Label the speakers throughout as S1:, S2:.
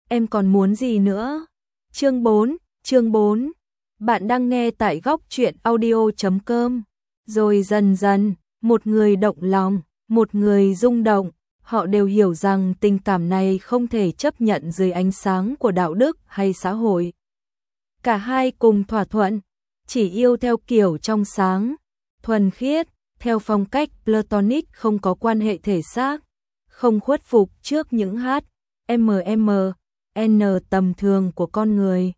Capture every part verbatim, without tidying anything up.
S1: em còn muốn gì nữa? Chương bốn, chương bốn. Bạn đang nghe tại góc truyện audio chấm com. Rồi dần dần, một người động lòng, một người rung động, họ đều hiểu rằng tình cảm này không thể chấp nhận dưới ánh sáng của đạo đức hay xã hội. Cả hai cùng thỏa thuận, chỉ yêu theo kiểu trong sáng, thuần khiết, theo phong cách Platonic, không có quan hệ thể xác, không khuất phục trước những hát, em em, en tầm thường của con người.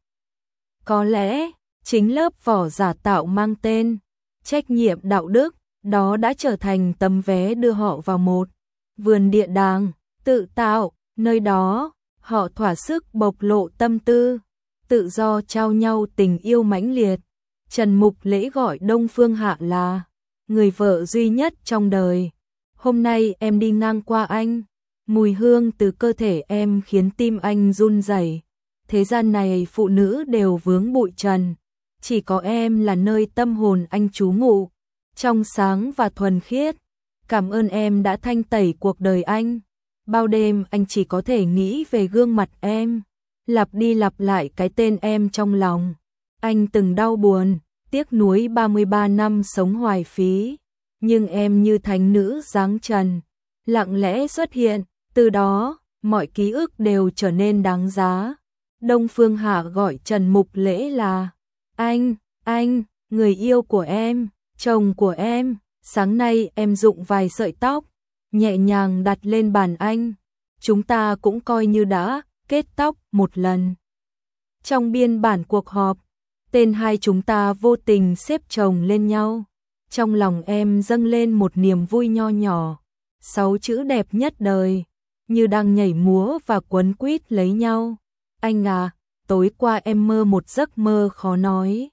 S1: Có lẽ, chính lớp vỏ giả tạo mang tên trách nhiệm đạo đức, đó đã trở thành tấm vé đưa họ vào một vườn địa đàng, tự tạo, nơi đó, họ thỏa sức bộc lộ tâm tư, tự do trao nhau tình yêu mãnh liệt. Trần Mục Lễ gọi Đông Phương Hạ là người vợ duy nhất trong đời. Hôm nay em đi ngang qua anh, mùi hương từ cơ thể em khiến tim anh run rẩy. Thế gian này phụ nữ đều vướng bụi trần, chỉ có em là nơi tâm hồn anh trú ngụ, trong sáng và thuần khiết. Cảm ơn em đã thanh tẩy cuộc đời anh. Bao đêm anh chỉ có thể nghĩ về gương mặt em, lặp đi lặp lại cái tên em trong lòng. Anh từng đau buồn, tiếc nuối ba mươi ba năm sống hoài phí, nhưng em như thánh nữ giáng trần, lặng lẽ xuất hiện, từ đó, mọi ký ức đều trở nên đáng giá. Đông Phương Hạ gọi Trần Mục Lễ là anh, anh, người yêu của em, chồng của em. Sáng nay em rụng vài sợi tóc, nhẹ nhàng đặt lên bàn anh. Chúng ta cũng coi như đã kết tóc một lần. Trong biên bản cuộc họp, tên hai chúng ta vô tình xếp chồng lên nhau. Trong lòng em dâng lên một niềm vui nho nhỏ. Sáu chữ đẹp nhất đời, như đang nhảy múa và quấn quýt lấy nhau. Anh à, tối qua em mơ một giấc mơ khó nói.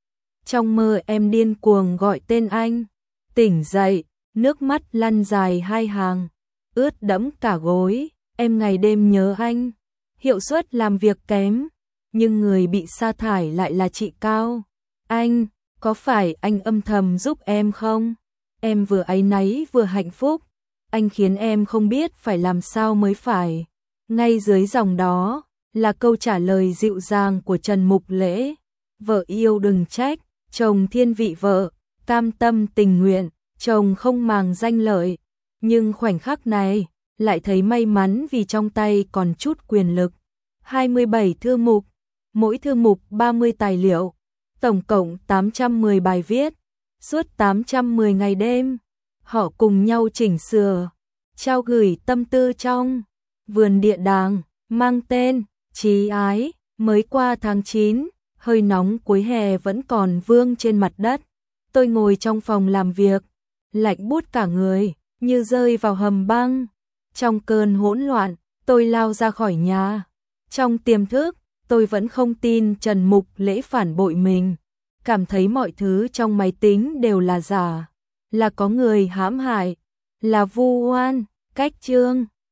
S1: Trong mơ em điên cuồng gọi tên anh. Tỉnh dậy, nước mắt lăn dài hai hàng, ướt đẫm cả gối. Em ngày đêm nhớ anh, hiệu suất làm việc kém, nhưng người bị sa thải lại là chị Cao. Anh, có phải anh âm thầm giúp em không? Em vừa áy náy vừa hạnh phúc, anh khiến em không biết phải làm sao mới phải. Ngay dưới dòng đó là câu trả lời dịu dàng của Trần Mục Lễ. Vợ yêu đừng trách, chồng thiên vị vợ, cam tâm tình nguyện, chồng không màng danh lợi. Nhưng khoảnh khắc này, lại thấy may mắn vì trong tay còn chút quyền lực. hai mươi bảy thư mục, mỗi thư mục ba mươi tài liệu, tổng cộng tám trăm mười bài viết, suốt tám trăm mười ngày đêm. Họ cùng nhau chỉnh sửa, trao gửi tâm tư trong vườn địa đàng, mang tên Chí Ái. Mới qua tháng chín, hơi nóng cuối hè vẫn còn vương trên mặt đất. Tôi ngồi trong phòng làm việc, lạnh buốt cả người, như rơi vào hầm băng. Trong cơn hỗn loạn, tôi lao ra khỏi nhà. Trong tiềm thức, tôi vẫn không tin Trần Mục Lễ phản bội mình. Cảm thấy mọi thứ trong máy tính đều là giả, là có người hãm hại, là vu oan. Cách chương